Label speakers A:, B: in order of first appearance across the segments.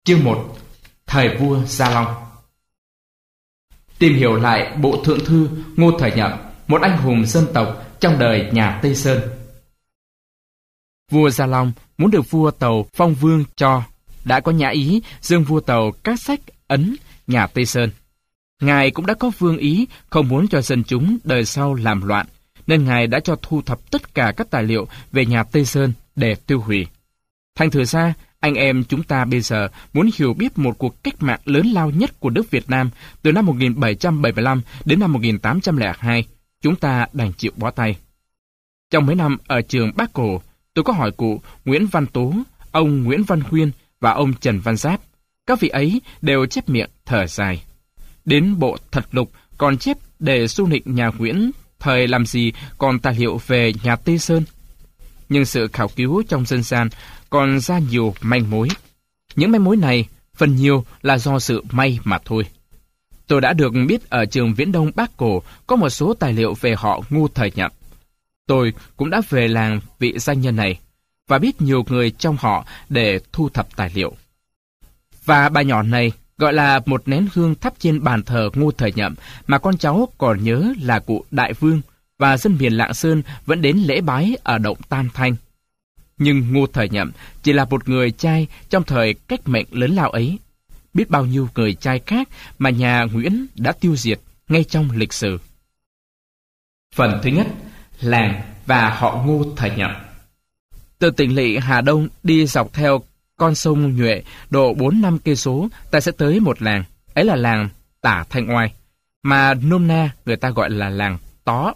A: Chương 1. Thời vua Gia Long. Tìm hiểu lại bộ thượng thư Ngô Thời Nhậm, một anh hùng dân tộc trong đời nhà Tây Sơn. Vua Gia Long muốn được vua Tàu phong vương cho, đã có nhã ý dâng vua Tàu các sách ấn nhà Tây Sơn. Ngài cũng đã có vương ý không muốn cho dân chúng đời sau làm loạn, nên Ngài đã cho thu thập tất cả các tài liệu về nhà Tây Sơn để tiêu hủy. Thành thử ra, anh em chúng ta bây giờ muốn hiểu biết một cuộc cách mạng lớn lao nhất của nước Việt Nam từ năm 1775 đến năm 1802, chúng ta đành chịu bó tay. Trong mấy năm ở trường Bác Cổ, tôi có hỏi cụ Nguyễn Văn Tố, ông Nguyễn Văn Huyên và ông Trần Văn Giáp. Các vị ấy đều chép miệng thở dài. Đến bộ Thật Lục còn chép để xu nịnh nhà Nguyễn thời làm gì còn tài liệu về nhà Tây Sơn. Nhưng sự khảo cứu trong dân gian còn ra nhiều manh mối. Những manh mối này phần nhiều là do sự may mà thôi. Tôi đã được biết ở trường Viễn Đông Bác Cổ có một số tài liệu về họ Ngô Thời Nhậm. Tôi cũng đã về làng vị danh nhân này và biết nhiều người trong họ để thu thập tài liệu. Và bà nhỏ này gọi là một nén hương thắp trên bàn thờ Ngô Thời Nhậm mà con cháu còn nhớ là cụ Đại Vương và dân miền Lạng Sơn vẫn đến lễ bái ở động Tam Thanh. Nhưng Ngô Thời Nhậm chỉ là một người trai trong thời cách mệnh lớn lao ấy. Biết bao nhiêu người trai khác mà nhà Nguyễn đã tiêu diệt ngay trong lịch sử. Phần thứ nhất, làng và họ Ngô Thời Nhậm. Từ tỉnh lỵ Hà Đông đi dọc theo con sông Nhuệ độ 4-5 cây số, ta sẽ tới một làng, ấy là làng Tả Thanh Oai, mà nôm na người ta gọi là làng Tó.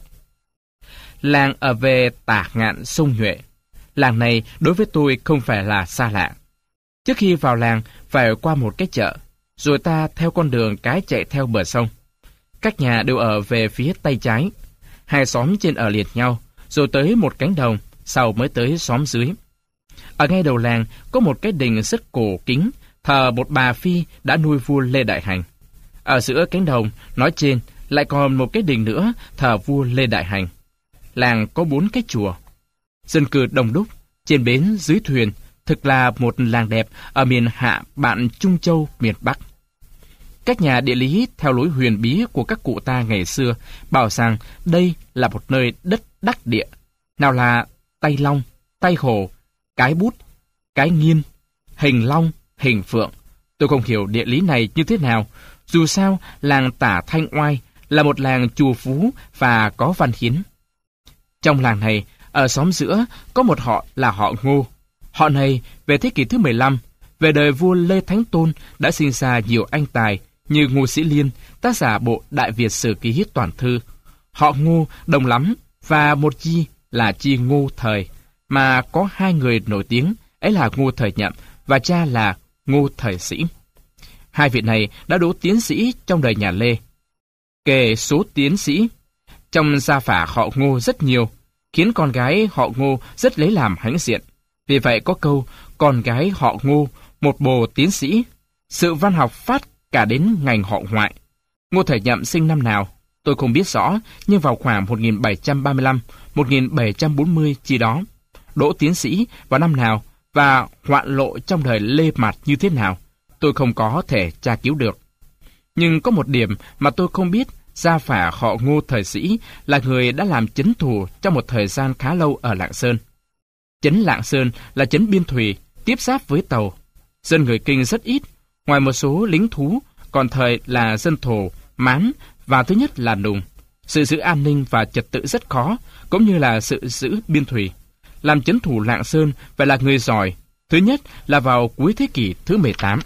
A: Làng ở về tả ngạn sông Nhuệ. Làng này đối với tôi không phải là xa lạ. Trước khi vào làng phải qua một cái chợ, rồi ta theo con đường cái chạy theo bờ sông. Các nhà đều ở về phía tay trái. Hai xóm trên ở liền nhau, rồi tới một cánh đồng, sau mới tới xóm dưới. Ở ngay đầu làng có một cái đình rất cổ kính, thờ một bà Phi đã nuôi vua Lê Đại Hành. Ở giữa cánh đồng, nói trên, lại còn một cái đình nữa thờ vua Lê Đại Hành. Làng có 4 cái chùa. Dân cư đông đúc, trên bến dưới thuyền, thực là một làng đẹp ở miền Hạ Bạn Trung Châu, miền Bắc. Các nhà địa lý theo lối huyền bí của các cụ ta ngày xưa bảo rằng đây là một nơi đất đắc địa, nào là Tay Long, Tay Hổ, Cái Bút, Cái Nghiên, Hình Long, Hình Phượng. Tôi không hiểu địa lý này như thế nào, dù sao làng Tả Thanh Oai là một làng chùa phú và có văn hiến. Trong làng này, ở xóm giữa có một họ là họ Ngô. Họ này về thế kỷ thứ 15, về đời vua Lê Thánh Tôn đã sinh ra nhiều anh tài như Ngô Sĩ Liên, tác giả bộ Đại Việt Sử Ký toàn thư. Họ Ngô đông lắm và một chi là chi Ngô Thời, mà có 2 người nổi tiếng, ấy là Ngô Thời Nhậm và cha là Ngô Thời Sĩ. 2 vị này đã đỗ tiến sĩ trong đời nhà Lê. Kể số tiến sĩ, trong gia phả họ Ngô rất nhiều, khiến con gái họ Ngô rất lấy làm hãnh diện. Vì vậy có câu, con gái họ Ngô, một bồ tiến sĩ. Sự văn học phát cả đến ngành họ ngoại. Ngô Thời Nhậm sinh năm nào, tôi không biết rõ, nhưng vào khoảng 1735, 1740 chi đó. Đỗ tiến sĩ vào năm nào và hoạn lộ trong đời Lê Mạt như thế nào, tôi không có thể tra cứu được. Nhưng có một điểm mà tôi không biết, gia phả họ Ngô Thời Sĩ là người đã làm chấn thủ trong một thời gian khá lâu ở Lạng Sơn. Chấn Lạng Sơn là chấn biên thủy, tiếp giáp với Tàu. Dân người Kinh rất ít, ngoài một số lính thú, còn thời là dân thổ, Mán và thứ nhất là Nùng. Sự giữ an ninh và trật tự rất khó, cũng như là sự giữ biên thủy. Làm chấn thủ Lạng Sơn phải là người giỏi, thứ nhất là vào cuối thế kỷ thứ 18.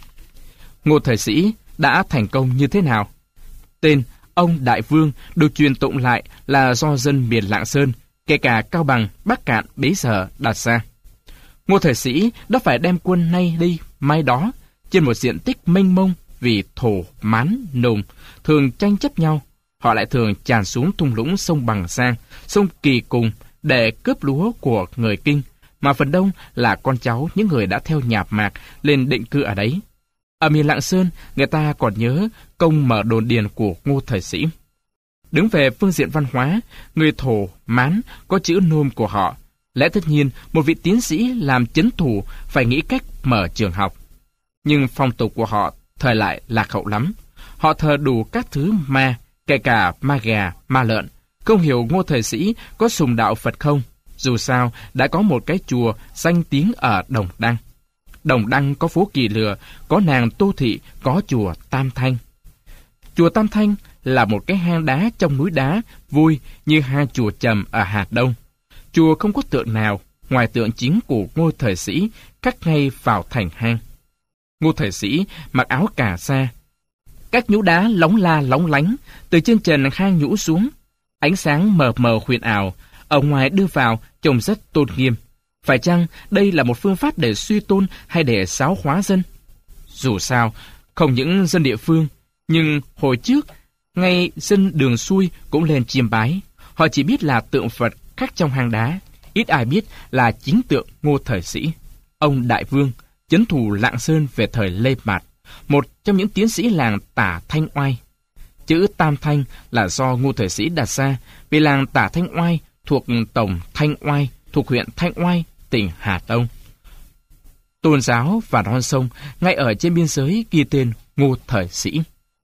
A: Ngô Thời Sĩ đã thành công như thế nào? Tên ông Đại Vương được truyền tụng lại là do dân miền Lạng Sơn, kể cả Cao Bằng, Bắc Cạn bấy giờ đặt ra. Ngô Thời Sĩ đã phải đem quân nay đi, mai đó, trên một diện tích mênh mông vì thổ, Mán, Nùng thường tranh chấp nhau. Họ lại thường tràn xuống thung lũng sông Bằng Sang, sông Kỳ Cùng để cướp lúa của người Kinh, mà phần đông là con cháu những người đã theo nhà Mạc lên định cư ở đấy. Ở miền Lạng Sơn, người ta còn nhớ công mở đồn điền của Ngô Thời Sĩ. Đứng về phương diện văn hóa, người thổ, Mán có chữ nôm của họ. Lẽ tất nhiên, một vị tiến sĩ làm chấn thủ phải nghĩ cách mở trường học. Nhưng phong tục của họ thời lại lạc hậu lắm. Họ thờ đủ các thứ ma, kể cả ma gà, ma lợn. Không hiểu Ngô Thời Sĩ có sùng đạo Phật không? Dù sao, đã có một cái chùa danh tiếng ở Đồng Đăng. Đồng Đăng có phố Kỳ Lừa, có nàng Tô Thị, có chùa Tam Thanh. Chùa Tam Thanh là một cái hang đá trong núi đá, vui như hang chùa Trầm ở Hà Đông. Chùa không có tượng nào, ngoài tượng chính của Ngô Thời Sĩ cắt ngay vào thành hang. Ngô Thời Sĩ mặc áo cà sa. Các nhũ đá lóng la lóng lánh, từ trên trần hang nhũ xuống. Ánh sáng mờ mờ huyền ảo, ở ngoài đưa vào trông rất tôn nghiêm. Phải chăng đây là một phương pháp để suy tôn hay để xáo hóa dân? Dù sao, không những dân địa phương, nhưng hồi trước, ngay dân đường xuôi cũng lên chiêm bái. Họ chỉ biết là tượng Phật khắc trong hang đá, ít ai biết là chính tượng Ngô Thời Sĩ. Ông Đại Vương, trấn thủ Lạng Sơn về thời Lê Mạt, một trong những tiến sĩ làng Tả Thanh Oai. Chữ Tam Thanh là do Ngô Thời Sĩ đặt ra vì làng Tả Thanh Oai thuộc tổng Thanh Oai, thuộc huyện Thanh Oai, tỉnh Hà Đông. Tôn giáo và non sông ngay ở trên biên giới ghi tên Ngô Thời Sĩ.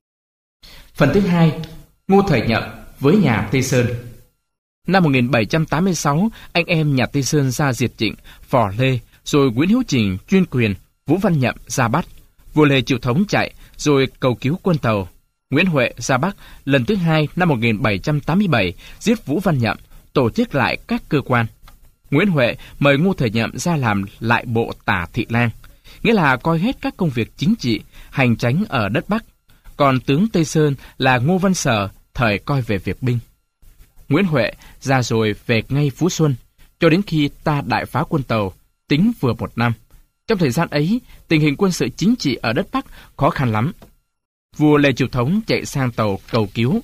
A: Phần thứ 2, Ngô Thời Nhậm với nhà Tây Sơn. Năm 1786, anh em nhà Tây Sơn ra diệt Trịnh, Phò Lê, rồi Nguyễn Hữu Trình chuyên quyền, Vũ Văn Nhậm ra bắt. Vua Lê Chiêu Thống chạy, rồi cầu cứu quân Tàu. Nguyễn Huệ ra Bắc lần thứ 2 năm 1787, giết Vũ Văn Nhậm, tổ chức lại các cơ quan. Nguyễn Huệ mời Ngô Thời Nhậm ra làm lại bộ Tả Thị Lang, nghĩa là coi hết các công việc chính trị, hành chánh ở đất Bắc. Còn tướng Tây Sơn là Ngô Văn Sở, thời coi về việc binh. Nguyễn Huệ ra rồi về ngay Phú Xuân, cho đến khi ta đại phá quân Tàu, tính vừa 1 năm. Trong thời gian ấy, tình hình quân sự chính trị ở đất Bắc khó khăn lắm. Vua Lê Chiêu Thống chạy sang Tàu cầu cứu.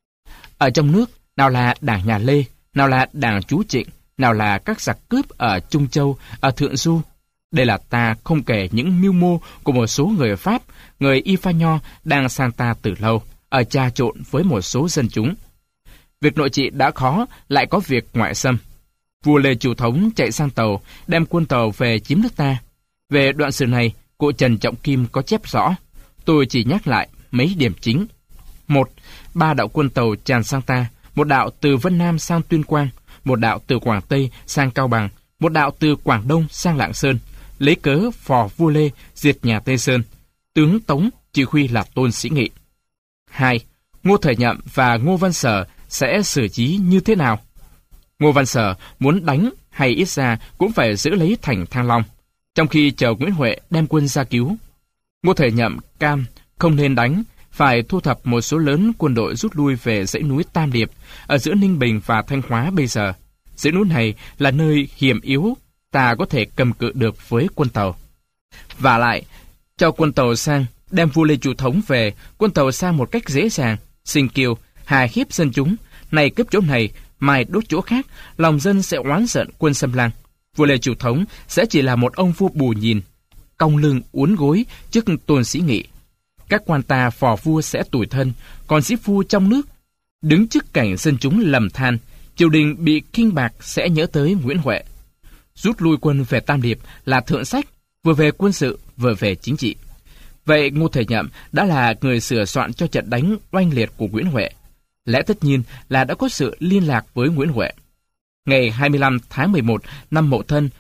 A: Ở trong nước, nào là đảng nhà Lê, nào là đảng chú Trịnh, nào là các giặc cướp ở Trung Châu, ở Thượng Du. Đây là ta không kể những mưu mô của một số người Pháp, người Y Pha Nho đang sang ta từ lâu, ở trà trộn với một số dân chúng. Việc nội trị đã khó, lại có việc ngoại xâm. Vua Lê Chiêu Thống chạy sang Tàu, đem quân Tàu về chiếm nước ta. Về đoạn sử này, cụ Trần Trọng Kim có chép rõ. Tôi chỉ nhắc lại mấy điểm chính. 1. 3 đạo quân Tàu tràn sang ta, một đạo từ Vân Nam sang Tuyên Quang, một đạo từ Quảng Tây sang Cao Bằng, một đạo từ Quảng Đông sang Lạng Sơn, lấy cớ phò vua Lê diệt nhà Tây Sơn. Tướng Tống chỉ huy là Tôn Sĩ Nghị. 2. Ngô Thời Nhậm và Ngô Văn Sở sẽ xử trí như thế nào? Ngô Văn Sở muốn đánh hay ít ra cũng phải giữ lấy thành Thăng Long, trong khi chờ Nguyễn Huệ đem quân ra cứu. Ngô Thời Nhậm cam không nên đánh, phải thu thập một số lớn quân đội rút lui về dãy núi Tam Điệp, ở giữa Ninh Bình và Thanh Hóa bây giờ. Dãy núi này là nơi hiểm yếu, ta có thể cầm cự được với quân Tàu. Và lại, cho quân Tàu sang, đem vua Lê Chiêu Thống về, quân Tàu sang một cách dễ dàng, sinh kiêu, hà hiếp dân chúng, này cướp chỗ này, mai đốt chỗ khác, lòng dân sẽ oán giận quân Xâm Lăng. Vua Lê Chiêu Thống sẽ chỉ là một ông vua bù nhìn, cong lưng uốn gối trước Tôn Sĩ Nghị. Các quan ta phò vua sẽ tủi thân, còn sĩ phu trong nước đứng trước cảnh dân chúng lầm than, triều đình bị khinh bạc sẽ nhớ tới Nguyễn Huệ. Rút lui quân về Tam Điệp là thượng sách, vừa về quân sự vừa về chính trị. Vậy Ngô Thời Nhậm đã là người sửa soạn cho trận đánh oanh liệt của Nguyễn Huệ. Lẽ tất nhiên là đã có sự liên lạc với Nguyễn Huệ. Ngày 25 tháng 11 năm Mậu Thân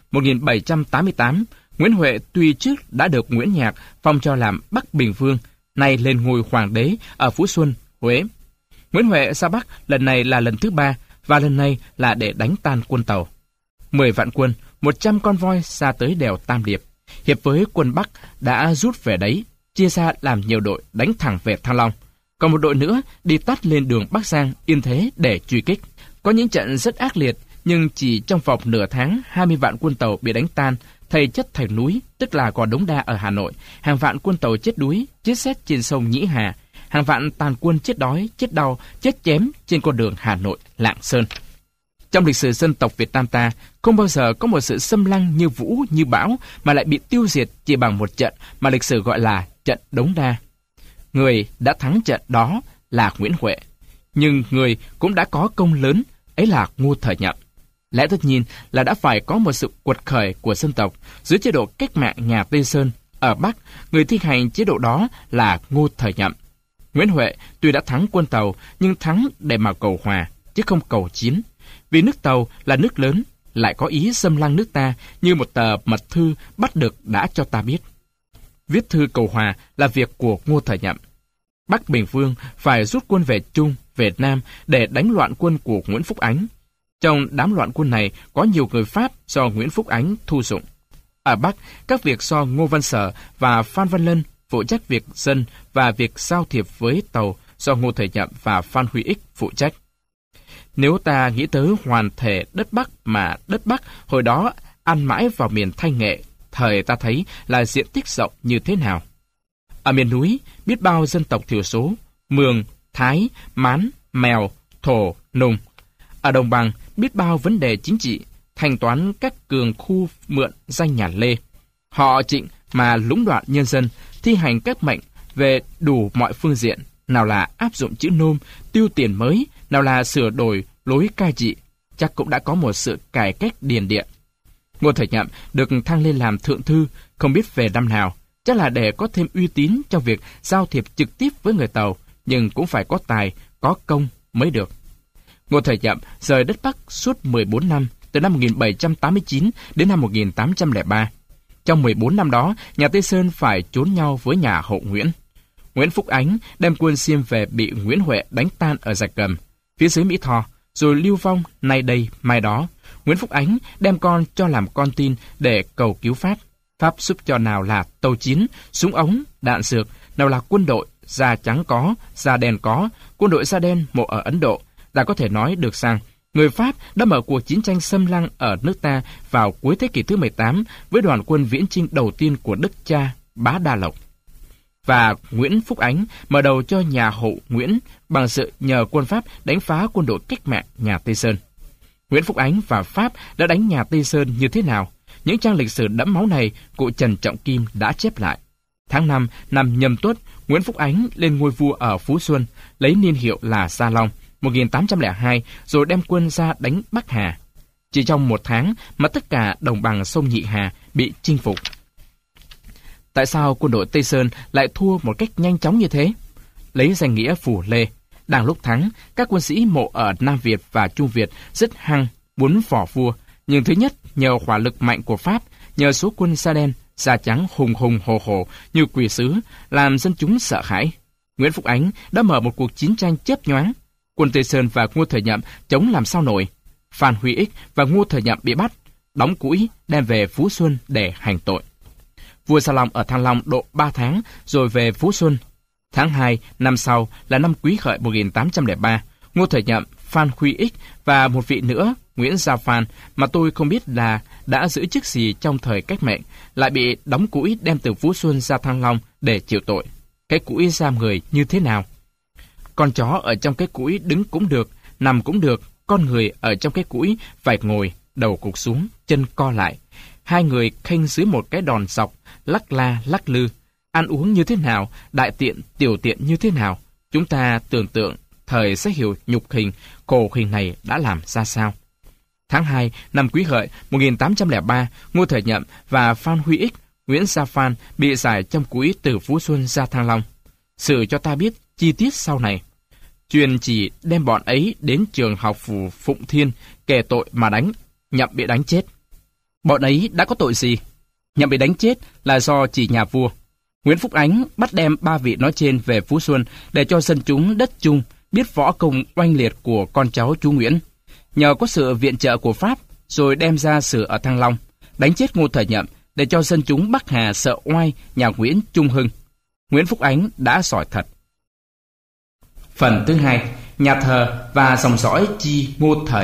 A: 1788, Nguyễn Huệ tuy trước đã được Nguyễn Nhạc phong cho làm Bắc Bình Vương, nay lên ngôi hoàng đế ở Phú Xuân, Huế. Nguyễn Huệ ra Bắc lần này là lần thứ 3, và lần này là để đánh tan quân Tàu. 10 vạn quân, 100 con voi ra tới đèo Tam Điệp. Hiệp với quân Bắc đã rút về đấy, chia ra làm nhiều đội đánh thẳng về Thăng Long. Còn một đội nữa đi tắt lên đường Bắc Giang, Yên Thế để truy kích. Có những trận rất ác liệt, nhưng chỉ trong vòng nửa tháng, 20 vạn quân Tàu bị đánh tan, thầy chất thành núi, tức là Gò Đống Đa ở Hà Nội. Hàng vạn quân Tàu chết đuối, chết sét trên sông Nhĩ Hà. Hàng vạn tàn quân chết đói, chết đau, chết chém trên con đường Hà Nội, Lạng Sơn. Trong lịch sử dân tộc Việt Nam ta, không bao giờ có một sự xâm lăng như vũ, như bão mà lại bị tiêu diệt chỉ bằng một trận mà lịch sử gọi là trận Đống Đa. Người đã thắng trận đó là Nguyễn Huệ, nhưng người cũng đã có công lớn, ấy là Ngô Thời Nhậm. Lẽ tất nhiên là đã phải có một sự quật khởi của dân tộc dưới chế độ cách mạng nhà Tây Sơn, Ở Bắc, người thi hành chế độ đó là Ngô Thời Nhậm. Nguyễn Huệ tuy đã thắng quân Tàu, nhưng thắng để mà cầu hòa, chứ không cầu chiến. Vì nước Tàu là nước lớn, lại có ý xâm lăng nước ta, như một tờ mật thư bắt được đã cho ta biết. Viết thư cầu hòa là việc của Ngô Thời Nhậm. Bắc Bình Vương phải rút quân về Trung, về Nam để đánh loạn quân của Nguyễn Phúc Ánh. Trong đám loạn quân này có nhiều người Pháp do Nguyễn Phúc Ánh thu dụng. Ở Bắc, các việc do Ngô Văn Sở và Phan Văn Lân phụ trách việc dân và việc giao thiệp với Tàu do Ngô Thời Nhậm và Phan Huy Ích phụ trách. Nếu ta nghĩ tới hoàn thể đất Bắc mà đất Bắc hồi đó ăn mãi vào miền Thanh Nghệ, thời ta thấy là diện tích rộng như thế nào. Ở miền núi, biết bao dân tộc thiểu số, Mường, Thái, Mán, Mèo, Thổ, Nùng. Ở đồng bằng, biết bao vấn đề chính trị, thanh toán các cường khu mượn danh nhà Lê. Họ Trịnh mà lũng đoạn nhân dân, thi hành các mệnh về đủ mọi phương diện, nào là áp dụng chữ nôm, tiêu tiền mới, nào là sửa đổi lối cai trị, chắc cũng đã có một sự cải cách điền địa. Ngô Thời Nhậm được thăng lên làm thượng thư, không biết về năm nào, chắc là để có thêm uy tín trong việc giao thiệp trực tiếp với người Tàu, nhưng cũng phải có tài, có công mới được. Ngô Thời Nhậm rời đất Bắc suốt 14 năm, từ năm 1789 đến năm 1803. Trong 14 năm đó, nhà Tây Sơn phải trốn nhau với nhà Hậu Nguyễn. Nguyễn Phúc Ánh đem quân xiêm về bị Nguyễn Huệ đánh tan ở Rạch Cầm, phía dưới Mỹ Tho, rồi lưu vong nay đây mai đó. Nguyễn Phúc Ánh đem con cho làm con tin để cầu cứu Pháp. Pháp giúp cho nào là tàu chiến, súng ống, đạn dược, nào là quân đội, da trắng có, da đen có, quân đội da đen mộ ở Ấn Độ. Ta có thể nói được rằng, người Pháp đã mở cuộc chiến tranh xâm lăng ở nước ta vào cuối thế kỷ thứ 18 với đoàn quân viễn chinh đầu tiên của đức cha Bá Đa Lộc. Và Nguyễn Phúc Ánh mở đầu cho nhà Hậu Nguyễn bằng sự nhờ quân Pháp đánh phá quân đội cách mạng nhà Tây Sơn. Nguyễn Phúc Ánh và Pháp đã đánh nhà Tây Sơn như thế nào? Những trang lịch sử đẫm máu này cụ Trần Trọng Kim đã chép lại. Tháng 5 năm Nhâm Tuất, Nguyễn Phúc Ánh lên ngôi vua ở Phú Xuân, lấy niên hiệu là Gia Long, 1802, rồi đem quân ra đánh Bắc Hà. Chỉ trong một tháng mà tất cả đồng bằng sông Nhị Hà bị chinh phục. Tại sao quân đội Tây Sơn lại thua một cách nhanh chóng như thế? Lấy danh nghĩa Phủ Lê, đang lúc thắng, các quân sĩ mộ ở Nam Việt và Trung Việt rất hăng, muốn phò vua. Nhưng thứ nhất, nhờ hỏa lực mạnh của Pháp, nhờ số quân da đen, da trắng hùng hùng hồ hồ như quỷ sứ, làm dân chúng sợ hãi. Nguyễn Phúc Ánh đã mở một cuộc chiến tranh chớp nhoáng. Quân Tây Sơn và Ngô Thời Nhậm chống làm sao nổi. Phan Huy Ích và Ngô Thời Nhậm bị bắt, đóng củi, đem về Phú Xuân để hành tội. Vua Gia Long ở Thăng Long độ 3 tháng rồi về Phú Xuân. Tháng 2 năm sau là năm Quý Hợi 1803, Ngô Thời Nhậm, Phan Huy Ích và một vị nữa, Nguyễn Gia Phan, mà tôi không biết là đã giữ chức gì trong thời cách mệnh, lại bị đóng củi đem từ Phú Xuân ra Thăng Long để chịu tội. Cái củi giam người như thế nào? Con chó ở trong cái củi đứng cũng được, nằm cũng được, con người ở trong cái củi phải ngồi, đầu cụp xuống, chân co lại. Hai người khênh dưới một cái đòn dọc, lắc la lắc lư. Ăn uống như thế nào, đại tiện, tiểu tiện như thế nào? Chúng ta tưởng tượng thời sẽ hiểu nhục hình, khổ hình này đã làm ra sao. Tháng 2 năm Quý Hợi 1803, Ngô Thời Nhậm và Phan Huy Ích, Nguyễn Gia Phan bị giải trong củi từ Phú Xuân ra Thăng Long. Sự cho ta biết chi tiết sau này. Truyền chỉ đem bọn ấy đến trường học phủ Phụng Thiên kể tội mà đánh. Nhậm bị đánh chết. Bọn ấy đã có tội gì? Nhậm bị đánh chết là do chỉ nhà vua. Nguyễn Phúc Ánh bắt đem 3 vị nói trên về Phú Xuân để cho dân chúng đất Trung biết võ công oanh liệt của con cháu chú Nguyễn. Nhờ có sự viện trợ của Pháp, rồi đem ra xử ở Thăng Long, đánh chết Ngô Thời Nhậm để cho dân chúng Bắc Hà sợ oai nhà Nguyễn Trung Hưng. Nguyễn Phúc Ánh đã giỏi thật. Phần thứ 2, nhà thờ và dòng dõi chi Ngô Thời.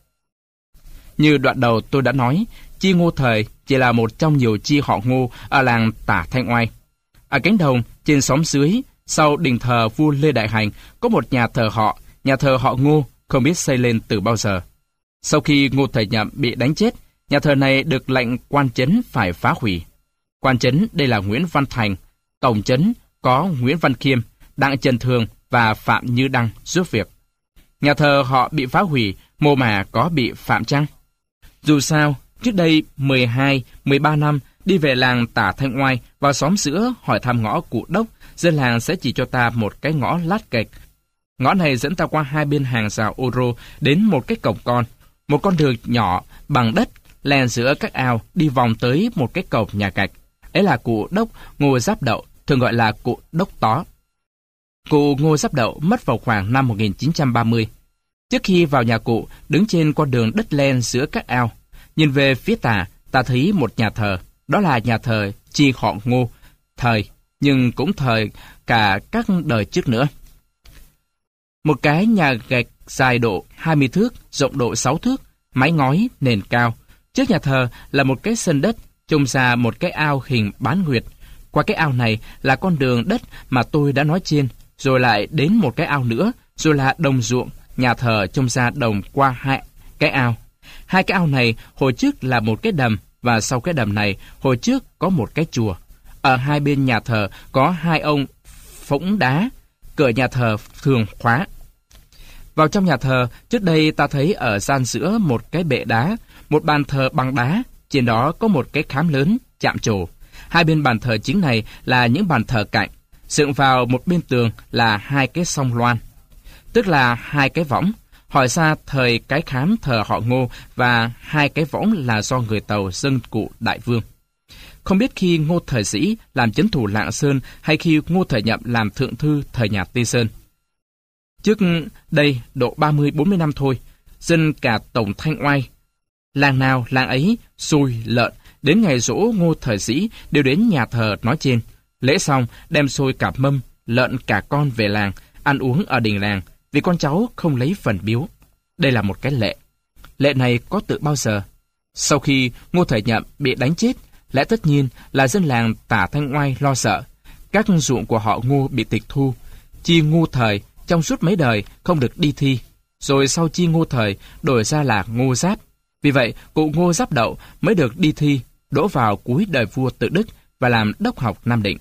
A: Như đoạn đầu tôi đã nói, chi Ngô Thời chỉ là một trong nhiều chi họ Ngô ở làng Tả Thanh Oai. Ở cánh đồng, trên xóm dưới, sau đình thờ vua Lê Đại Hành, có một nhà thờ họ Ngô, không biết xây lên từ bao giờ. Sau khi Ngô Thời Nhậm bị đánh chết, nhà thờ này được lệnh quan trấn phải phá hủy. Quan trấn đây là Nguyễn Văn Thành, tổng trấn có Nguyễn Văn Khiêm, Đặng Trần Thường và Phạm Như Đăng giúp việc. Nhà thờ họ bị phá hủy, mồ mả có bị phạm chăng? Dù sao, trước đây 12-13 năm Đi về làng Tả Thanh Oai, vào xóm Sữa hỏi thăm ngõ Cụ Đốc, dân làng sẽ chỉ cho ta một cái ngõ lát gạch. Ngõ này dẫn ta qua hai bên hàng rào ô rô đến một cái cổng con, một con đường nhỏ bằng đất len giữa các ao đi vòng tới một cái cổng nhà gạch. Ấy là cụ Đốc Ngô Giáp Đậu, thường gọi là cụ Đốc Tó. Cụ Ngô Giáp Đậu mất vào khoảng năm 1930. Trước khi vào nhà cụ, đứng trên con đường đất len giữa các ao, nhìn về phía ta thấy một nhà thờ. Đó là nhà thờ chi họ Ngô, thời, nhưng cũng thời cả các đời trước nữa. Một cái nhà gạch dài độ 20 thước, rộng độ 6 thước, mái ngói, nền cao. Trước nhà thờ là một cái sân đất, trông ra một cái ao hình bán nguyệt. Qua cái ao này là con đường đất mà tôi đã nói trên, rồi lại đến một cái ao nữa, rồi là đồng ruộng. Nhà thờ trông ra đồng qua hai cái ao. Hai cái ao này hồi trước là một cái đầm, và sau cái đầm này hồi trước có một cái chùa. Ở hai bên nhà thờ có hai ông phỗng đá, cửa nhà thờ thường khóa. Vào trong nhà thờ, trước đây ta thấy ở gian giữa một cái bệ đá, một bàn thờ bằng đá, trên đó có một cái khám lớn, chạm trổ. Hai bên bàn thờ chính này là những bàn thờ cạnh, dựng vào một bên tường là hai cái song loan, tức là hai cái võng. Hỏi xa thời cái khám thờ họ Ngô và hai cái võng là do người Tàu dâng cụ Đại Vương. Không biết khi Ngô Thời Sĩ làm chấn thủ Lạng Sơn hay khi Ngô Thời Nhậm làm thượng thư thời nhà Tây Sơn. Trước đây độ 30-40 năm thôi, dân cả tổng Thanh Oai, làng nào làng ấy xôi lợn, đến ngày giỗ Ngô Thời Sĩ đều đến nhà thờ nói trên. Lễ xong đem xôi cả mâm, lợn cả con về làng, ăn uống ở đình làng, vì con cháu không lấy phần biếu. Đây là một cái lệ. Lệ này có từ bao giờ? Sau khi Ngô Thời Nhậm bị đánh chết, lẽ tất nhiên là dân làng Tả Thanh Oai lo sợ. Các ruộng của họ Ngô bị tịch thu. Chi Ngô Thời trong suốt mấy đời không được đi thi. Rồi sau chi Ngô Thời đổi ra là Ngô Giáp. Vì vậy, cụ Ngô Giáp Đậu mới được đi thi, đỗ vào cuối đời vua Tự Đức và làm đốc học Nam Định.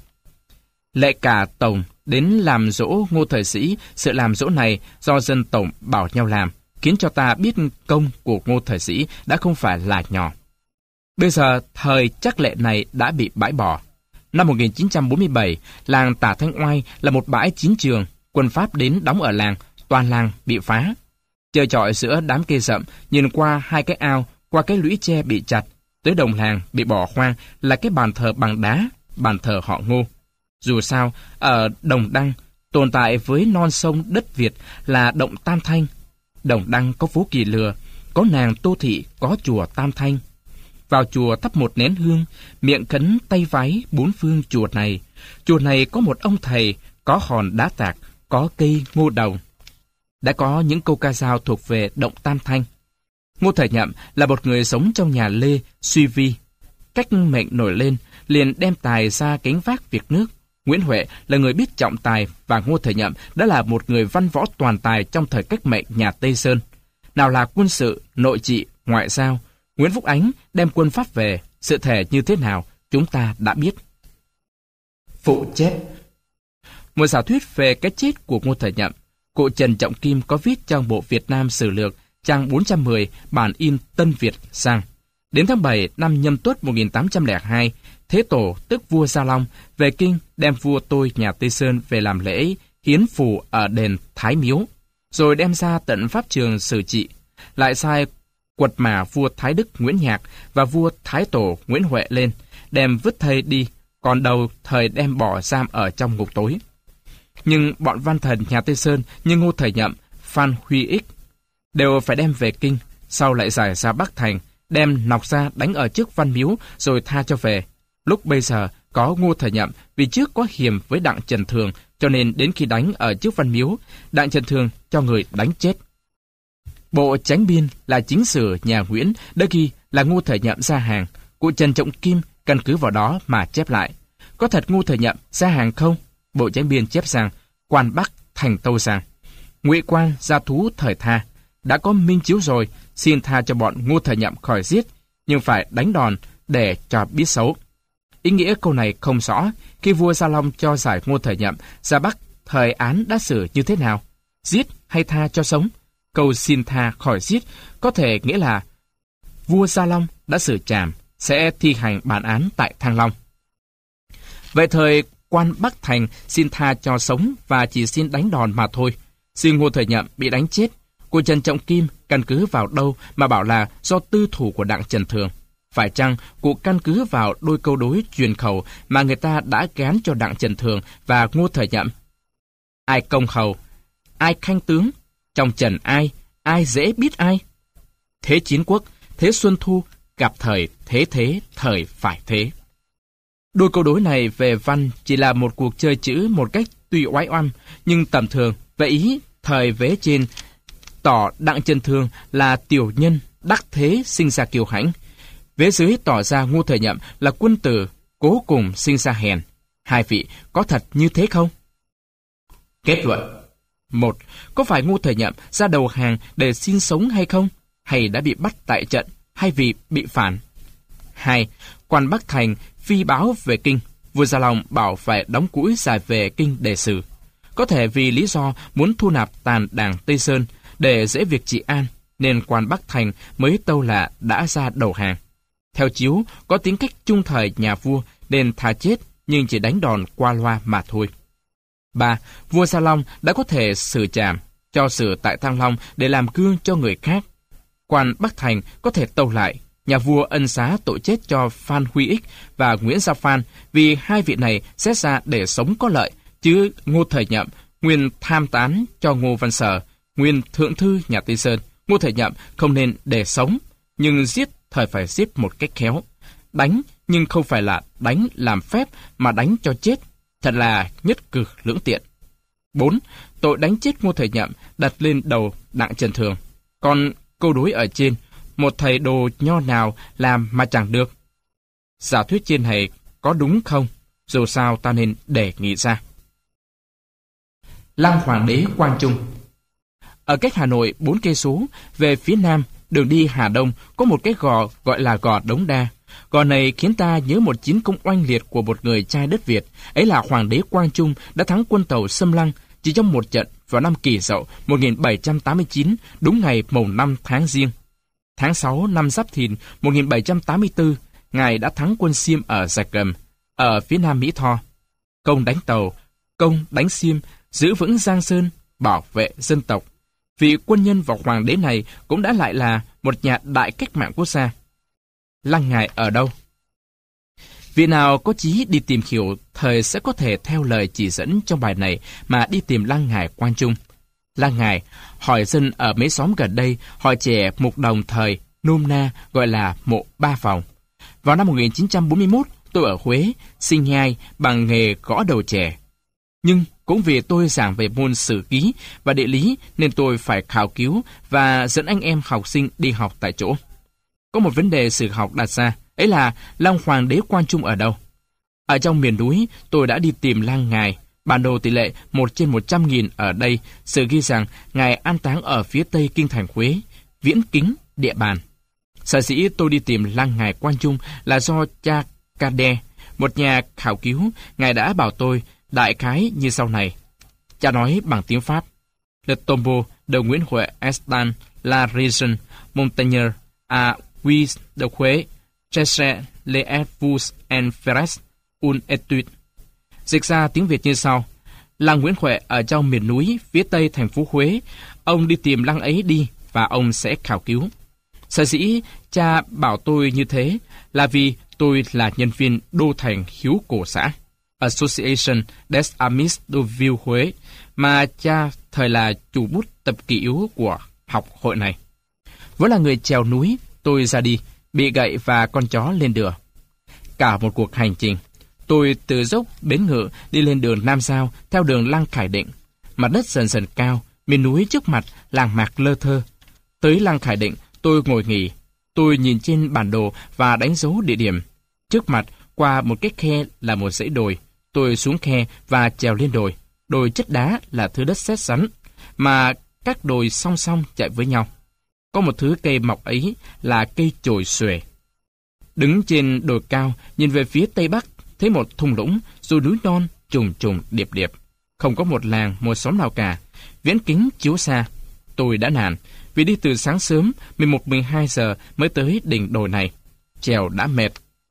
A: Lệ cả tổng đến làm dỗ Ngô Thời Sĩ, sự làm dỗ này do dân tổng bảo nhau làm, khiến cho ta biết công của Ngô Thời Sĩ đã không phải là nhỏ. Bây giờ, thời trắc lệ này đã bị bãi bỏ. Năm 1947, làng Tả Thanh Oai là một bãi chiến trường, quân Pháp đến đóng ở làng, toàn làng bị phá. Chơi chọi giữa đám cây rậm, nhìn qua hai cái ao, qua cái lũy tre bị chặt, tới đồng làng bị bỏ hoang là cái bàn thờ bằng đá, bàn thờ họ Ngô. Dù sao, ở Đồng Đăng, tồn tại với non sông đất Việt là động Tam Thanh. Đồng Đăng có phố Kỳ Lừa, có nàng Tô Thị, có chùa Tam Thanh. Vào chùa thắp một nén hương, miệng khấn tay vái bốn phương chùa này. Chùa này có một ông thầy, có hòn đá tạc, có cây ngô đồng. Đã có những câu ca dao thuộc về động Tam Thanh. Ngô Thời Nhậm là một người sống trong nhà Lê, suy vi. Cách mệnh nổi lên, liền đem tài ra gánh vác việc nước. Nguyễn Huệ là người biết trọng tài và Ngô Thời Nhậm đã là một người văn võ toàn tài trong thời cách mệnh nhà Tây Sơn. Nào là quân sự, nội trị, ngoại giao, Nguyễn Phúc Ánh đem quân Pháp về, sự thể như thế nào chúng ta đã biết. Phụ chép. Một giả thuyết về cái chết của Ngô Thời Nhậm, cụ Trần Trọng Kim có viết trong bộ Việt Nam Sử Lược, trang 410, bản in Tân Việt rằng, đến tháng 7 năm Nhâm Tuất 1802, Thế Tổ tức vua Gia Long về kinh đem vua tôi nhà Tây Sơn về làm lễ hiến phù ở đền Thái Miếu, rồi đem ra tận pháp trường xử trị, lại sai quật mả vua Thái Đức Nguyễn Nhạc và vua Thái Tổ Nguyễn Huệ lên, đem vứt thây đi, còn đầu thời đem bỏ giam ở trong ngục tối. Nhưng bọn văn thần nhà Tây Sơn như Ngô Thời Nhậm, Phan Huy Ích đều phải đem về kinh, sau lại giải ra Bắc Thành, đem nọc ra đánh ở trước Văn Miếu rồi tha cho về. Lúc bây giờ có Ngô Thời Nhậm vì trước có hiềm với Đặng Trần Thường, cho nên đến khi đánh ở trước Văn Miếu, Đặng Trần Thường cho người đánh chết. Bộ Chánh Biên là chính sử nhà Nguyễn đã ghi là Ngô Thời Nhậm ra hàng, cụ Trần Trọng Kim căn cứ vào đó mà chép lại. Có thật Ngô Thời Nhậm ra hàng không? Bộ Chánh Biên chép rằng quan Bắc thành tâu rằng Ngụy Quang ra thú thời tha, đã có minh chiếu rồi, xin tha cho bọn Ngô Thời Nhậm khỏi giết, nhưng phải đánh đòn để cho biết xấu. Ý nghĩa câu này không rõ, khi vua Gia Long cho giải Ngô Thời Nhậm ra Bắc, thời án đã xử như thế nào? Giết hay tha cho sống? Câu xin tha khỏi giết có thể nghĩa là vua Gia Long đã xử trảm, sẽ thi hành bản án tại Thăng Long. Vậy thời quan Bắc Thành xin tha cho sống và chỉ xin đánh đòn mà thôi. Riêng Ngô Thời Nhậm bị đánh chết. Cô Trần Trọng Kim căn cứ vào đâu mà bảo là do tư thủ của Đặng Trần Thường? Phải chăng cụ căn cứ vào đôi câu đối truyền khẩu mà người ta đã gán cho Đặng Trần Thường và Ngô Thời Nhậm? Ai công hầu, ai khanh tướng, trong trần ai dễ biết ai? Thế chiến quốc, thế xuân thu, gặp thời thế, thời phải thế. Đôi câu đối này về văn chỉ là một cuộc chơi chữ một cách tuy oái oăm, nhưng tầm thường, về ý thời vế trên tỏ Đặng Trần Thường là tiểu nhân, đắc thế sinh ra kiêu hãnh. Vế dưới tỏ ra Ngô Thời Nhậm là quân tử, cố cùng sinh ra hèn. Hai vị có thật như thế không? Kết luận. 1. Có phải Ngô Thời Nhậm ra đầu hàng để xin sống hay không? Hay đã bị bắt tại trận, hay vì bị phản? 2. Quan Bắc Thành phi báo về kinh, vua Gia Long bảo phải đóng cũi giải về kinh để xử. Có thể vì lý do muốn thu nạp tàn đảng Tây Sơn để dễ việc trị an, nên quan Bắc Thành mới tâu là đã ra đầu hàng. Theo chiếu, có tính cách trung thời nhà vua nên thà chết nhưng chỉ đánh đòn qua loa mà thôi. 3. Vua Gia Long đã có thể xử trảm, cho xử tại Thăng Long để làm gương cho người khác. Quan Bắc Thành có thể tâu lại, nhà vua ân xá tội chết cho Phan Huy Ích và Nguyễn Gia Phan vì hai vị này xét ra để sống có lợi, chứ Ngô Thời Nhậm, nguyên tham tán cho Ngô Văn Sở, nguyên thượng thư nhà Tây Sơn, Ngô Thời Nhậm không nên để sống, nhưng giết thời phải giết một cách khéo. Đánh nhưng không phải là đánh làm phép mà đánh cho chết, thật là nhất cực lưỡng tiện. 4. Tội đánh chết Ngô Thời Nhậm đặt lên đầu Đặng Trần Thường. Còn câu đối ở trên, một thầy đồ nho nào làm mà chẳng được. Giả thuyết trên này có đúng không? Dù sao ta nên để nghĩ ra. Lăng Hoàng đế Quang Trung. Ở cách Hà Nội 4 cây số về phía nam, đường đi Hà Đông có một cái gò gọi là gò Đống Đa. Gò này khiến ta nhớ một chiến công oanh liệt của một người trai đất Việt. Ấy là Hoàng đế Quang Trung đã thắng quân Tàu xâm Lăng chỉ trong một trận vào năm Kỷ Dậu 1789, đúng ngày mồng 5 tháng Giêng. Tháng 6 năm Giáp Thìn 1784, Ngài đã thắng quân Xiêm ở Rạch Gầm, ở phía nam Mỹ Tho. Công đánh Tàu, công đánh Xiêm, giữ vững Giang Sơn, bảo vệ dân tộc. Vị quân nhân và hoàng đế này cũng đã lại là một nhà đại cách mạng quốc gia. Lăng Ngài ở đâu? Vị nào có chí đi tìm hiểu thời sẽ có thể theo lời chỉ dẫn trong bài này mà đi tìm Lăng Ngài Quang Trung. Lăng Ngài hỏi dân ở mấy xóm gần đây, hỏi trẻ mục đồng thời, nôm na gọi là mộ Ba Phòng. Vào năm 1941, tôi ở Huế, sinh nhai bằng nghề gõ đầu trẻ. Nhưng cũng vì tôi giảng về môn sử ký và địa lý nên tôi phải khảo cứu và dẫn anh em học sinh đi học tại chỗ. Có một vấn đề sử học đặt ra, ấy là Lăng Hoàng đế Quang Trung ở đâu? Ở trong miền núi, tôi đã đi tìm Lăng Ngài. Bản đồ tỷ lệ 1/100.000 ở đây sự ghi rằng Ngài an táng ở phía tây kinh thành Huế, Viễn Kính, địa bàn. Sở dĩ tôi đi tìm Lăng Ngài Quang Trung là do cha Cade, một nhà khảo cứu, Ngài đã bảo tôi đại khái như sau này. Cha nói bằng tiếng Pháp: Le tombeau de Nguyễn Huệ est la région Montagnard à Guise de Huế, cherchez les vous en ferez une étude. Dịch ra tiếng Việt như sau: Lăng Nguyễn Huệ ở trong miền núi phía tây thành phố Huế, ông đi tìm lăng ấy đi và ông sẽ khảo cứu. Sở dĩ cha bảo tôi như thế là vì tôi là nhân viên đô thành hiếu cổ xã Association des Amis de Ville Huế, mà cha thời là chủ bút tập kỷ yếu của học hội này. Vẫn là người trèo núi, tôi ra đi, bị gậy và con chó lên đường. Cả một cuộc hành trình, tôi từ dốc Bến Ngự đi lên đường Nam Giao theo đường Lăng Khải Định. Mặt đất dần dần cao, miền núi trước mặt làng mạc lơ thơ. Tới Lăng Khải Định, tôi ngồi nghỉ. Tôi nhìn trên bản đồ và đánh dấu địa điểm. Trước mặt, qua một cái khe là một dãy đồi. Tôi xuống khe và trèo lên đồi. Đồi chất đá là thứ đất sét sắn, mà các đồi song song chạy với nhau. Có một thứ cây mọc ấy là cây chồi xuề. Đứng trên đồi cao, nhìn về phía tây bắc, thấy một thung lũng, rồi núi non trùng trùng điệp điệp. Không có một làng, một xóm nào cả. Viễn kính chiếu xa. Tôi đã nản, vì đi từ sáng sớm, 11-12 giờ mới tới đỉnh đồi này. trèo đã mệt.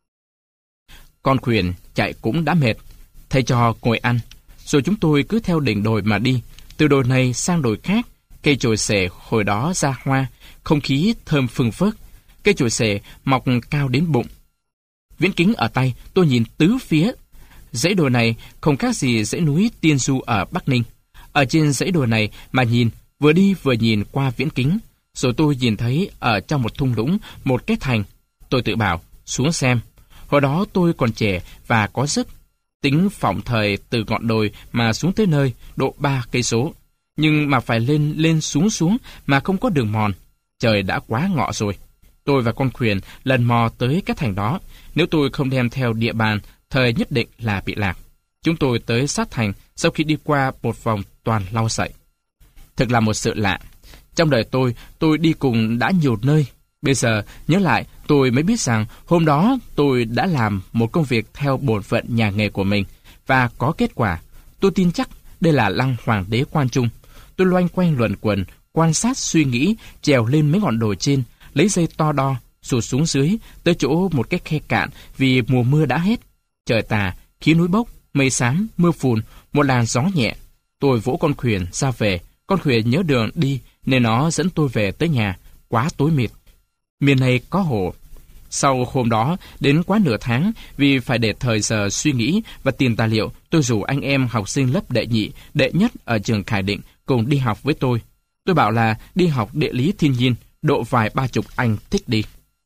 A: Con khuyển chạy cũng đã mệt. Thầy trò ngồi ăn, rồi chúng tôi cứ theo đỉnh đồi mà đi, từ đồi này sang đồi khác. Cây chồi sể hồi đó ra hoa, không khí thơm phừng phớt. Cây chồi sể mọc cao đến bụng. Viễn kính ở tay, tôi nhìn tứ phía. Dãy đồi này không khác gì dãy núi Tiên Du ở Bắc Ninh. Ở trên dãy đồi này mà nhìn, vừa đi vừa nhìn qua viễn kính. Rồi tôi nhìn thấy ở trong một thung lũng một cái thành. Tôi tự bảo, xuống xem. Hồi đó tôi còn trẻ và có sức. Tính phỏng thời từ ngọn đồi mà xuống tới nơi, độ 3 cây số. Nhưng mà phải lên xuống mà không có đường mòn. Trời đã quá ngọ rồi. Tôi và con khuyển lần mò tới cái thành đó. Nếu tôi không đem theo địa bàn, thời nhất định là bị lạc. Chúng tôi tới sát thành sau khi đi qua một vòng toàn lau sậy. Thực là một sự lạ. Trong đời tôi đi cùng đã nhiều nơi. Bây giờ nhớ lại, tôi mới biết rằng hôm đó tôi đã làm một công việc theo bổn phận nhà nghề của mình và có kết quả. Tôi tin chắc đây là Lăng Hoàng đế Quan Trung. Tôi loanh quanh luẩn quẩn, quan sát suy nghĩ, trèo lên mấy ngọn đồi trên, lấy dây to đo, sụt xuống dưới, tới chỗ một cái khe cạn vì mùa mưa đã hết. Trời tà, khí núi bốc, mây xám, mưa phùn, một làn gió nhẹ. Tôi vỗ con khuyển ra về. Con khuyển nhớ đường đi nên nó dẫn tôi về tới nhà. Quá tối mịt. Miền này có hồ. Sau hôm đó, đến quá nửa tháng, vì phải để thời giờ suy nghĩ và tìm tài liệu, tôi rủ anh em học sinh lớp đệ nhị, đệ nhất ở trường Khải Định cùng đi học với tôi. Tôi bảo là đi học địa lý thiên nhiên, độ vài 30 anh thích đi.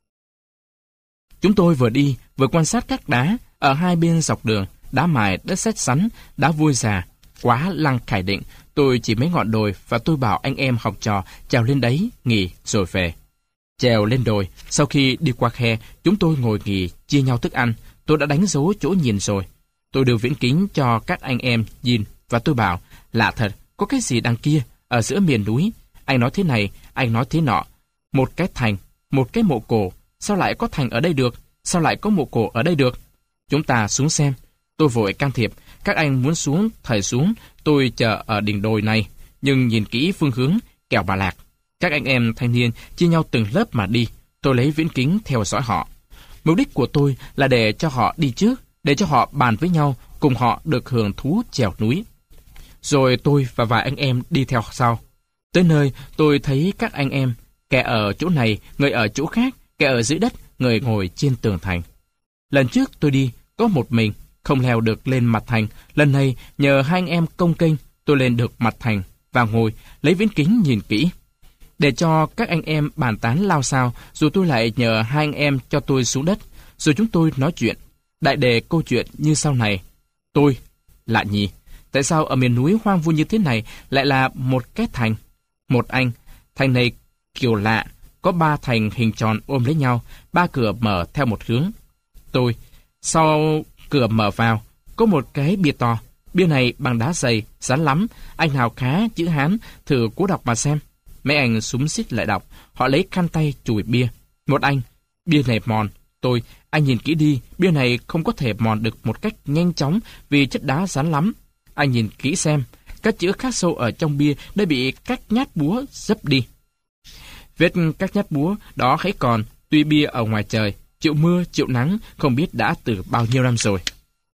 A: Chúng tôi vừa đi, vừa quan sát các đá ở hai bên dọc đường, đá mài, đất sét sắn, đá vôi già. Quá Lăng Khải Định, tôi chỉ mấy ngọn đồi và tôi bảo anh em học trò trèo lên đấy, nghỉ rồi về. Trèo lên đồi, sau khi đi qua khe, chúng tôi ngồi nghỉ, chia nhau thức ăn. Tôi đã đánh dấu chỗ nhìn rồi. Tôi đưa viễn kính cho các anh em nhìn và tôi bảo, lạ thật, có cái gì đằng kia, ở giữa miền núi. Anh nói thế này, anh nói thế nọ. Một cái thành, một cái mộ cổ. Sao lại có thành ở đây được? Sao lại có mộ cổ ở đây được? Chúng ta xuống xem. Tôi vội can thiệp. Các anh muốn xuống, thầy xuống. Tôi chờ ở đỉnh đồi này. Nhưng nhìn kỹ phương hướng, kẻo bà lạc. Các anh em thanh niên chia nhau từng lớp mà đi. Tôi lấy viễn kính theo dõi họ. Mục đích của tôi là để cho họ đi trước, để cho họ bàn với nhau, cùng họ được hưởng thú trèo núi. Rồi tôi và vài anh em đi theo sau. Tới nơi, tôi thấy các anh em, kẻ ở chỗ này, người ở chỗ khác, kẻ ở dưới đất, người ngồi trên tường thành. Lần trước tôi đi, có một mình, không leo được lên mặt thành. Lần này, nhờ hai anh em công kênh, tôi lên được mặt thành và ngồi, lấy viễn kính nhìn kỹ. Để cho các anh em bàn tán lao xao, rồi tôi lại nhờ hai anh em cho tôi xuống đất, rồi chúng tôi nói chuyện. Đại đề câu chuyện như sau này. Tôi, lạ nhỉ, tại sao ở miền núi hoang vu như thế này lại là một cái thành? Một anh, thành này kiểu lạ, có 3 thành hình tròn ôm lấy nhau, 3 cửa mở theo một hướng. Tôi, sau cửa mở vào, có một cái bia to. Bia này bằng đá dày, rắn lắm. Anh nào khá chữ Hán, thử cố đọc mà xem. Mấy anh xúm xít lại đọc, họ lấy khăn tay chùi bia. Một anh, bia này mòn. Tôi, anh nhìn kỹ đi, bia này không có thể mòn được một cách nhanh chóng vì chất đá rắn lắm. Anh nhìn kỹ xem, các chữ khắc sâu ở trong bia đã bị các nhát búa dấp đi. Vết các nhát búa đó hãy còn, tuy bia ở ngoài trời, chịu mưa, chịu nắng, không biết đã từ bao nhiêu năm rồi.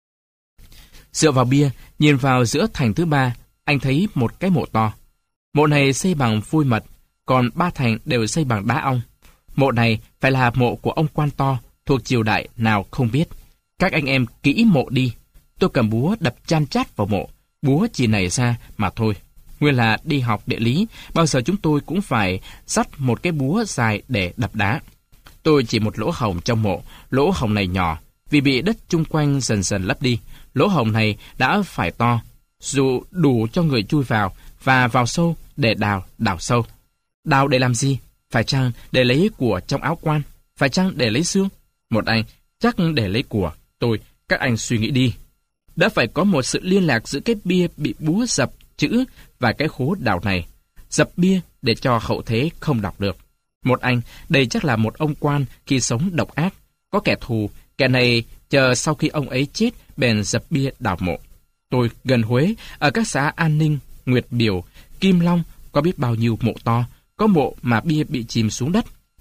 A: Dựa vào bia, nhìn vào giữa thành thứ 3, anh thấy một cái mộ to. Mộ này xây bằng vôi mật, còn 3 thành đều xây bằng đá ong. Mộ này phải là mộ của ông quan to, thuộc triều đại nào không biết. Các anh em kỹ mộ đi. Tôi cầm búa đập chan chát vào mộ, búa chỉ nảy ra mà thôi. Nguyên là đi học địa lý, bao giờ chúng tôi cũng phải dắt một cái búa dài để đập đá. Tôi chỉ một lỗ hổng trong mộ, lỗ hổng này nhỏ, vì bị đất chung quanh dần dần lấp đi. Lỗ hổng này đã phải to, dù đủ cho người chui vào và vào sâu để đào sâu. Đào để làm gì? Phải chăng để lấy của trong áo quan? Phải chăng để lấy xương? Một anh, chắc để lấy của. Tôi, các anh suy nghĩ đi. Đã phải có một sự liên lạc giữa cái bia bị búa dập chữ và cái khố đào này. Dập bia để cho hậu thế không đọc được. Một anh, đây chắc là một ông quan khi sống độc ác. Có kẻ thù, kẻ này chờ sau khi ông ấy chết bèn dập bia đào mộ. Tôi gần Huế, ở các xã An Ninh, Nguyệt Biểu, Kim Long, có biết bao nhiêu mộ to, có mộ mà bia bị chìm xuống đất.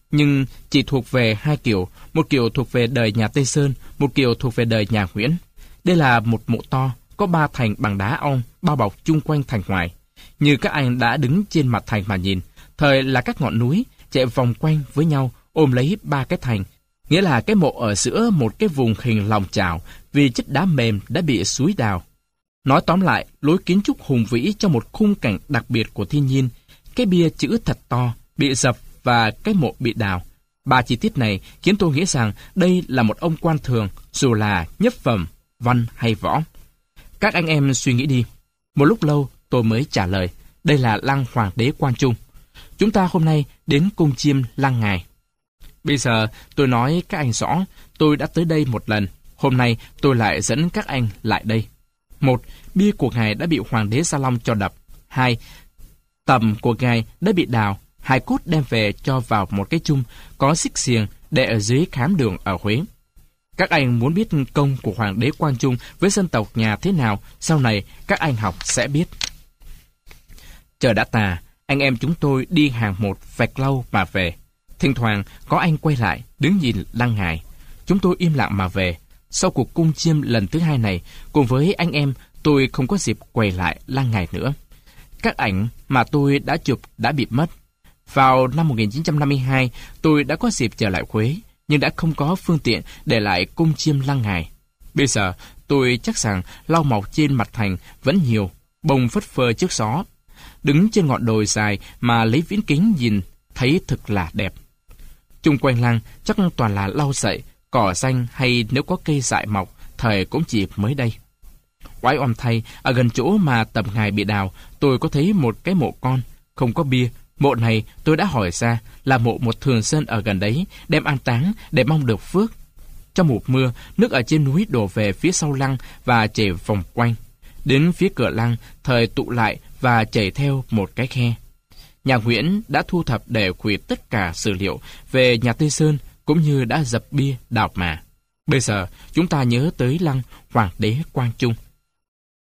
A: nhưng chỉ thuộc về hai kiểu, một kiểu thuộc về đời nhà Tây Sơn, một kiểu thuộc về đời nhà Nguyễn. Đây là một mộ to, có 3 thành bằng đá ong bao bọc chung quanh thành ngoài. Như các anh đã đứng trên mặt thành mà nhìn, thời là các ngọn núi chạy vòng quanh với nhau ôm lấy 3 cái thành, nghĩa là cái mộ ở giữa một cái vùng hình lòng chảo vì chất đá mềm đã bị xúi đào. Nói tóm lại, lối kiến trúc hùng vĩ trong một khung cảnh đặc biệt của thiên nhiên, cái bia chữ thật to, bị dập và cái mộ bị đào. 3 chi tiết này khiến tôi nghĩ rằng đây là một ông quan thường, dù là nhất phẩm, văn hay võ. Các anh em suy nghĩ đi. Một lúc lâu tôi mới trả lời, đây là lăng Hoàng đế Quang Trung. Chúng ta hôm nay đến cung chiêm lăng Ngài. Bây giờ tôi nói các anh rõ, tôi đã tới đây một lần, hôm nay tôi lại dẫn các anh lại đây. 1. Bia của Ngài đã bị Hoàng đế Sa Long cho đập. 2. Tầm của Ngài đã bị đào, hài cốt đem về cho vào một cái chung có xích xiềng để ở dưới khám đường ở Huế. Các anh muốn biết công của Hoàng đế Quang Trung với dân tộc nhà thế nào, sau này các anh học sẽ biết. Trời đã tà, anh em chúng tôi đi hàng một vạch lâu mà về. Thỉnh thoảng có anh quay lại, đứng nhìn lăng Ngài. Chúng tôi im lặng mà về. Sau cuộc cung chiêm lần thứ 2 này, cùng với anh em, tôi không có dịp quay lại lăng Ngài nữa. Các ảnh mà tôi đã chụp đã bị mất. Vào năm 1952, tôi đã có dịp trở lại Huế, nhưng đã không có phương tiện để lại cung chiêm lăng Ngài. Bây giờ, tôi chắc rằng lau mọc trên mặt thành vẫn nhiều, bông phất phơ trước gió. Đứng trên ngọn đồi dài mà lấy viễn kính nhìn, thấy thực là đẹp. Chung quanh lăng chắc toàn là lau sậy, cỏ xanh hay nếu có cây dại mọc, thời cũng chỉ mới đây. Oái oăm thay, ở gần chỗ mà tầm Ngài bị đào, tôi có thấy một cái mộ con, không có bia. Mộ này tôi đã hỏi ra là mộ một thường dân ở gần đấy, đem an táng để mong được phước. Trong mùa mưa, nước ở trên núi đổ về phía sau lăng và chảy vòng quanh. Đến phía cửa lăng, thời tụ lại và chảy theo một cái khe. Nhà Nguyễn đã thu thập để hủy tất cả sử liệu về nhà Tây Sơn, cũng như đã dập bia đào mả. Bây giờ, chúng ta nhớ tới lăng Hoàng đế Quang Trung.